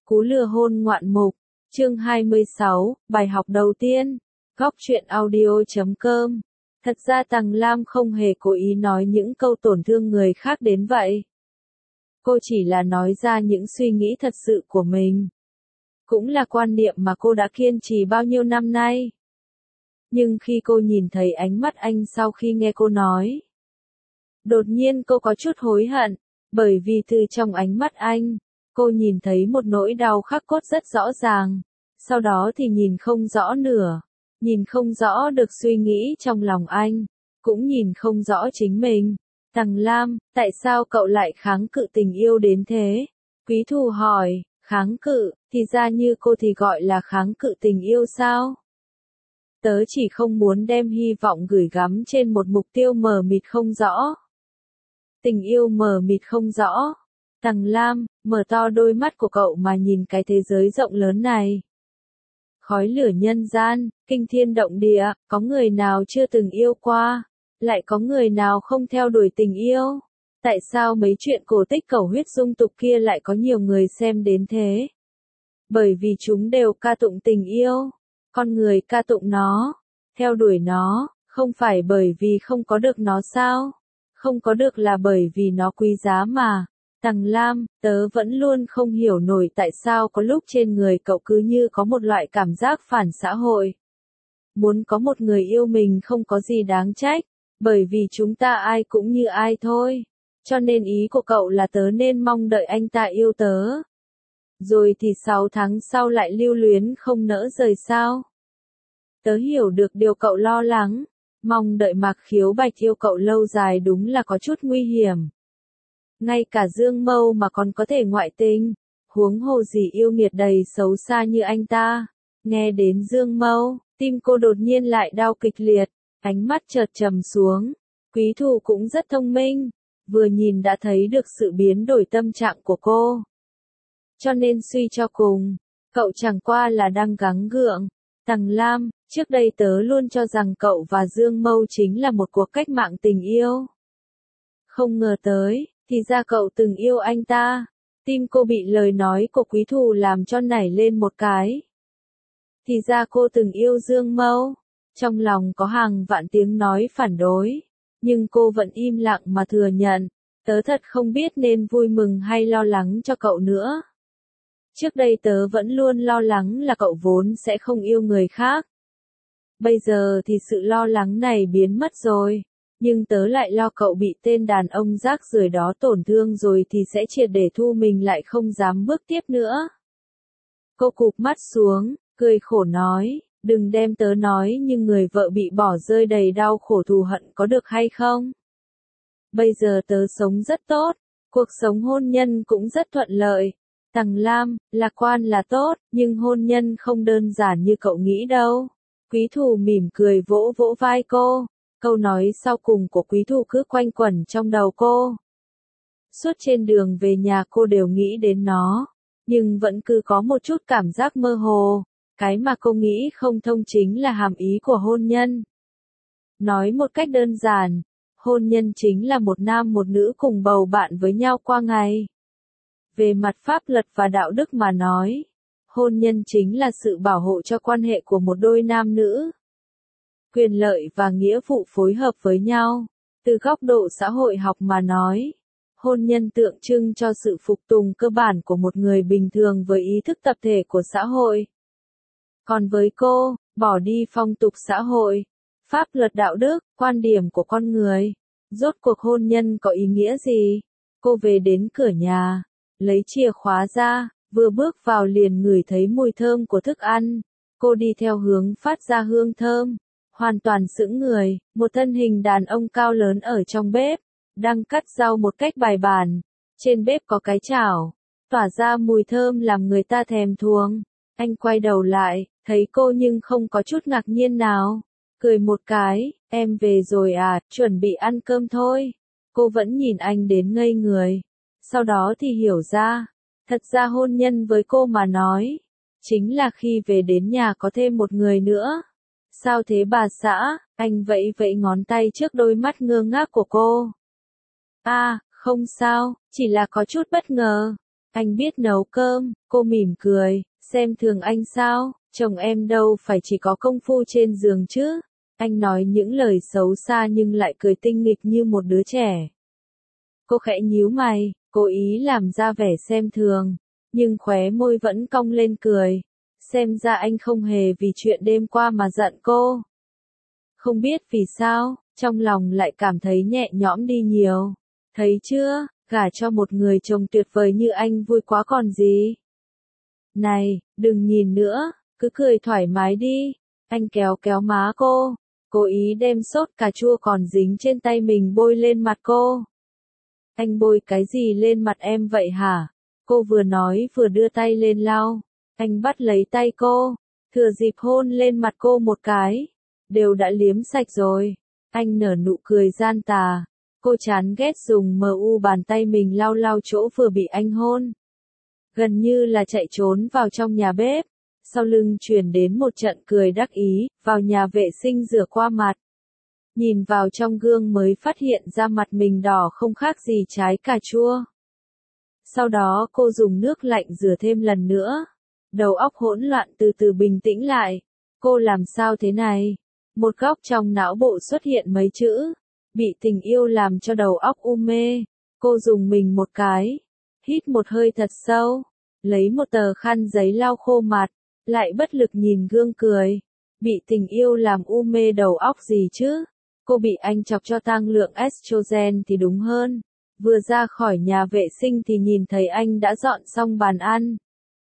Cú lừa hôn ngoạn mục, chương 26, bài học đầu tiên, góc truyện audio.com. Thật ra Tằng Lam không hề cố ý nói những câu tổn thương người khác đến vậy. Cô chỉ là nói ra những suy nghĩ thật sự của mình. Cũng là quan niệm mà cô đã kiên trì bao nhiêu năm nay. Nhưng khi cô nhìn thấy ánh mắt anh sau khi nghe cô nói, đột nhiên cô có chút hối hận, bởi vì từ trong ánh mắt anh, cô nhìn thấy một nỗi đau khắc cốt rất rõ ràng, sau đó thì nhìn không rõ nửa, nhìn không rõ được suy nghĩ trong lòng anh, cũng nhìn không rõ chính mình. Tằng Lam, tại sao cậu lại kháng cự tình yêu đến thế? Quý Thù hỏi, kháng cự, thì ra như cô thì gọi là kháng cự tình yêu sao? Tớ chỉ không muốn đem hy vọng gửi gắm trên một mục tiêu mờ mịt không rõ. Tình yêu mờ mịt không rõ. Tằng Lam, mở to đôi mắt của cậu mà nhìn cái thế giới rộng lớn này. Khói lửa nhân gian, kinh thiên động địa, có người nào chưa từng yêu qua, lại có người nào không theo đuổi tình yêu? Tại sao mấy chuyện cổ tích cầu huyết dung tục kia lại có nhiều người xem đến thế? Bởi vì chúng đều ca tụng tình yêu. Con người ca tụng nó, theo đuổi nó, không phải bởi vì không có được nó sao? Không có được là bởi vì nó quý giá mà. Tằng Lam, tớ vẫn luôn không hiểu nổi tại sao có lúc trên người cậu cứ như có một loại cảm giác phản xã hội. Muốn có một người yêu mình không có gì đáng trách, bởi vì chúng ta ai cũng như ai thôi. Cho nên ý của cậu là tớ nên mong đợi anh ta yêu tớ. Rồi thì 6 tháng sau lại lưu luyến không nỡ rời sao? Tớ hiểu được điều cậu lo lắng, mong đợi Mạc Khiếu Bạch yêu cậu lâu dài đúng là có chút nguy hiểm. Ngay cả Dương Mâu mà còn có thể ngoại tình, huống hồ gì yêu nghiệt đầy xấu xa như anh ta. Nghe đến Dương Mâu, tim cô đột nhiên lại đau kịch liệt, ánh mắt chợt trầm xuống. Quý Thù cũng rất thông minh, vừa nhìn đã thấy được sự biến đổi tâm trạng của cô. Cho nên suy cho cùng, cậu chẳng qua là đang gắng gượng. Tằng Lam, trước đây tớ luôn cho rằng cậu và Dương Mâu chính là một cuộc cách mạng tình yêu. Không ngờ tới, thì ra cậu từng yêu anh ta. Tim cô bị lời nói của Quý Thù làm cho nảy lên một cái. Thì ra cô từng yêu Dương Mâu. Trong lòng có hàng vạn tiếng nói phản đối. Nhưng cô vẫn im lặng mà thừa nhận. Tớ thật không biết nên vui mừng hay lo lắng cho cậu nữa. Trước đây tớ vẫn luôn lo lắng là cậu vốn sẽ không yêu người khác. Bây giờ thì sự lo lắng này biến mất rồi. Nhưng tớ lại lo cậu bị tên đàn ông rác rưởi đó tổn thương rồi thì sẽ triệt để thu mình lại không dám bước tiếp nữa. Cô cụp mắt xuống, cười khổ nói, đừng đem tớ nói như người vợ bị bỏ rơi đầy đau khổ thù hận có được hay không? Bây giờ tớ sống rất tốt, cuộc sống hôn nhân cũng rất thuận lợi. Tằng Lam, lạc quan là tốt, nhưng hôn nhân không đơn giản như cậu nghĩ đâu. Quý Thù mỉm cười vỗ vỗ vai cô. Câu nói sau cùng của Quý Thù cứ quanh quẩn trong đầu cô. Suốt trên đường về nhà cô đều nghĩ đến nó, nhưng vẫn cứ có một chút cảm giác mơ hồ. Cái mà cô nghĩ không thông chính là hàm ý của hôn nhân. Nói một cách đơn giản, hôn nhân chính là một nam một nữ cùng bầu bạn với nhau qua ngày. Về mặt pháp luật và đạo đức mà nói, hôn nhân chính là sự bảo hộ cho quan hệ của một đôi nam nữ. Quyền lợi và nghĩa vụ phối hợp với nhau. Từ góc độ xã hội học mà nói, hôn nhân tượng trưng cho sự phục tùng cơ bản của một người bình thường với ý thức tập thể của xã hội. Còn với cô, bỏ đi phong tục xã hội, pháp luật đạo đức, quan điểm của con người. Rốt cuộc hôn nhân có ý nghĩa gì? Cô về đến cửa nhà, lấy chìa khóa ra, vừa bước vào liền ngửi thấy mùi thơm của thức ăn. Cô đi theo hướng phát ra hương thơm. Hoàn toàn sững người, một thân hình đàn ông cao lớn ở trong bếp, đang cắt rau một cách bài bản. Trên bếp có cái chảo, tỏa ra mùi thơm làm người ta thèm thuồng. Anh quay đầu lại, thấy cô nhưng không có chút ngạc nhiên nào. Cười một cái, em về rồi à, chuẩn bị ăn cơm thôi. Cô vẫn nhìn anh đến ngây người. Sau đó thì hiểu ra, thật ra hôn nhân với cô mà nói, chính là khi về đến nhà có thêm một người nữa. Sao thế bà xã? Anh vẫy vẫy ngón tay trước đôi mắt ngơ ngác của cô. À, không sao, chỉ là có chút bất ngờ. Anh biết nấu cơm, cô mỉm cười, xem thường anh sao, chồng em đâu phải chỉ có công phu trên giường chứ. Anh nói những lời xấu xa nhưng lại cười tinh nghịch như một đứa trẻ. Cô khẽ nhíu mày, cố ý làm ra vẻ xem thường, nhưng khóe môi vẫn cong lên cười. Xem ra anh không hề vì chuyện đêm qua mà giận cô. Không biết vì sao, trong lòng lại cảm thấy nhẹ nhõm đi nhiều. Thấy chưa, gả cho một người chồng tuyệt vời như anh vui quá còn gì. Này, đừng nhìn nữa, cứ cười thoải mái đi. Anh kéo kéo má cô, cố ý đem sốt cà chua còn dính trên tay mình bôi lên mặt cô. Anh bôi cái gì lên mặt em vậy hả? Cô vừa nói vừa đưa tay lên lau. Anh bắt lấy tay cô, thừa dịp hôn lên mặt cô một cái. Đều đã liếm sạch rồi. Anh nở nụ cười gian tà. Cô chán ghét dùng bàn tay mình lau lau chỗ vừa bị anh hôn. Gần như là chạy trốn vào trong nhà bếp. Sau lưng truyền đến một trận cười đắc ý, vào nhà vệ sinh rửa qua mặt. Nhìn vào trong gương mới phát hiện ra mặt mình đỏ không khác gì trái cà chua. Sau đó cô dùng nước lạnh rửa thêm lần nữa. Đầu óc hỗn loạn từ từ bình tĩnh lại. Cô làm sao thế này? Một góc trong não bộ xuất hiện mấy chữ. Bị tình yêu làm cho đầu óc mê. Cô dùng mình một cái. Hít một hơi thật sâu. Lấy một tờ khăn giấy lau khô mặt. Lại bất lực nhìn gương cười. Bị tình yêu làm mê đầu óc gì chứ? Cô bị anh chọc cho tăng lượng estrogen thì đúng hơn. Vừa ra khỏi nhà vệ sinh thì nhìn thấy anh đã dọn xong bàn ăn.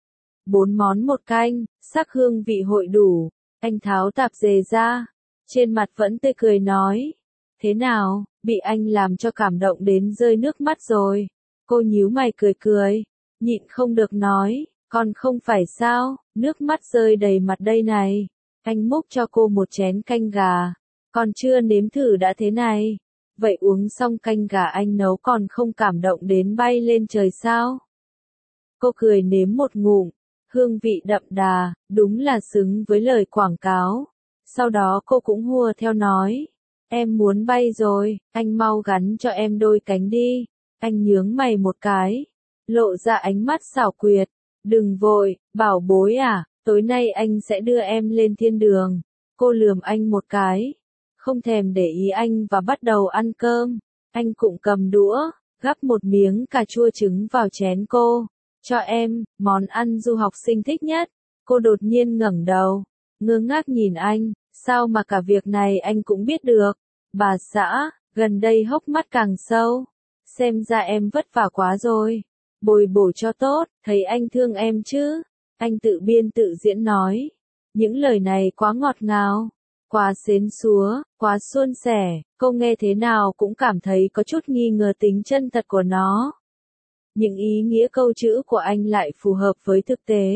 4 món một canh, sắc hương vị hội đủ. Anh tháo tạp dề ra. Trên mặt vẫn tươi cười nói. Thế nào, bị anh làm cho cảm động đến rơi nước mắt rồi. Cô nhíu mày cười cười. Nhịn không được nói. Còn không phải sao, nước mắt rơi đầy mặt đây này. Anh múc cho cô một chén canh gà. Còn chưa nếm thử đã thế này. Vậy uống xong canh gà anh nấu còn không cảm động đến bay lên trời sao? Cô cười nếm một ngụm. Hương vị đậm đà, đúng là xứng với lời quảng cáo. Sau đó cô cũng hùa theo nói. Em muốn bay rồi, anh mau gắn cho em đôi cánh đi. Anh nhướng mày một cái. Lộ ra ánh mắt xảo quyệt. Đừng vội, bảo bối à, tối nay anh sẽ đưa em lên thiên đường. Cô lườm anh một cái. Không thèm để ý anh và bắt đầu ăn cơm. Anh cũng cầm đũa, gắp một miếng cà chua trứng vào chén cô. Cho em, món ăn du học sinh thích nhất. Cô đột nhiên ngẩng đầu, ngơ ngác nhìn anh, sao mà cả việc này anh cũng biết được. Bà xã, gần đây hốc mắt càng sâu. Xem ra em vất vả quá rồi. Bồi bổ cho tốt, thấy anh thương em chứ. Anh tự biên tự diễn nói. Những lời này quá ngọt ngào. Quá xến xúa, quá suôn sẻ, cô nghe thế nào cũng cảm thấy có chút nghi ngờ tính chân thật của nó. Những ý nghĩa câu chữ của anh lại phù hợp với thực tế.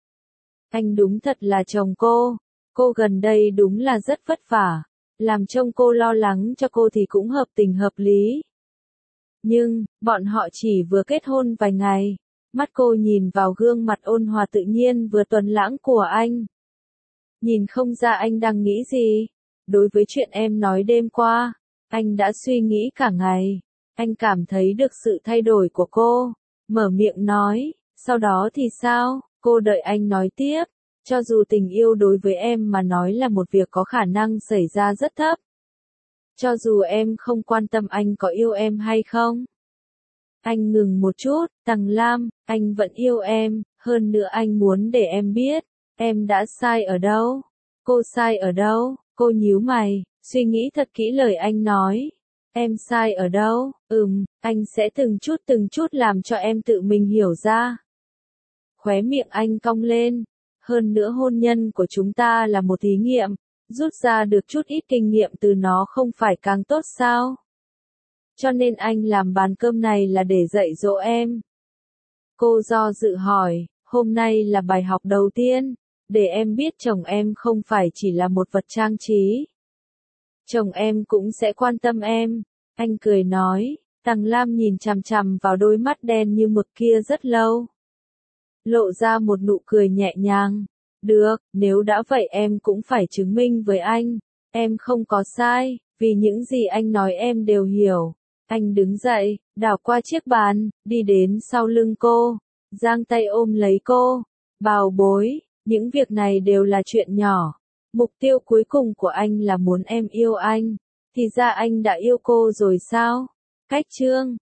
Anh đúng thật là chồng cô gần đây đúng là rất vất vả, làm trông cô lo lắng cho cô thì cũng hợp tình hợp lý. Nhưng, bọn họ chỉ vừa kết hôn vài ngày, mắt cô nhìn vào gương mặt ôn hòa tự nhiên vừa tuấn lãng của anh. Nhìn không ra anh đang nghĩ gì. Đối với chuyện em nói đêm qua, anh đã suy nghĩ cả ngày. Anh cảm thấy được sự thay đổi của cô. Mở miệng nói, sau đó thì sao? Cô đợi anh nói tiếp. Cho dù tình yêu đối với em mà nói là một việc có khả năng xảy ra rất thấp. Cho dù em không quan tâm anh có yêu em hay không. Anh ngừng một chút, Tằng Lam, anh vẫn yêu em, hơn nữa anh muốn để em biết. Em đã sai ở đâu? Cô sai ở đâu? Cô nhíu mày, suy nghĩ thật kỹ lời anh nói. Em sai ở đâu? Anh sẽ từng chút làm cho em tự mình hiểu ra. Khóe miệng anh cong lên. Hơn nữa hôn nhân của chúng ta là một thí nghiệm. Rút ra được chút ít kinh nghiệm từ nó không phải càng tốt sao? Cho nên anh làm bàn cơm này là để dạy dỗ em. Cô do dự hỏi, hôm nay là bài học đầu tiên. Để em biết chồng em không phải chỉ là một vật trang trí. Chồng em cũng sẽ quan tâm em. Anh cười nói. Tằng Lam nhìn chằm chằm vào đôi mắt đen như mực kia rất lâu. Lộ ra một nụ cười nhẹ nhàng. Được, nếu đã vậy em cũng phải chứng minh với anh. Em không có sai, vì những gì anh nói em đều hiểu. Anh đứng dậy, đảo qua chiếc bàn, đi đến sau lưng cô. giang tay ôm lấy cô. Bảo bối, những việc này đều là chuyện nhỏ. Mục tiêu cuối cùng của anh là muốn em yêu anh. Thì ra anh đã yêu cô rồi sao? Cách chương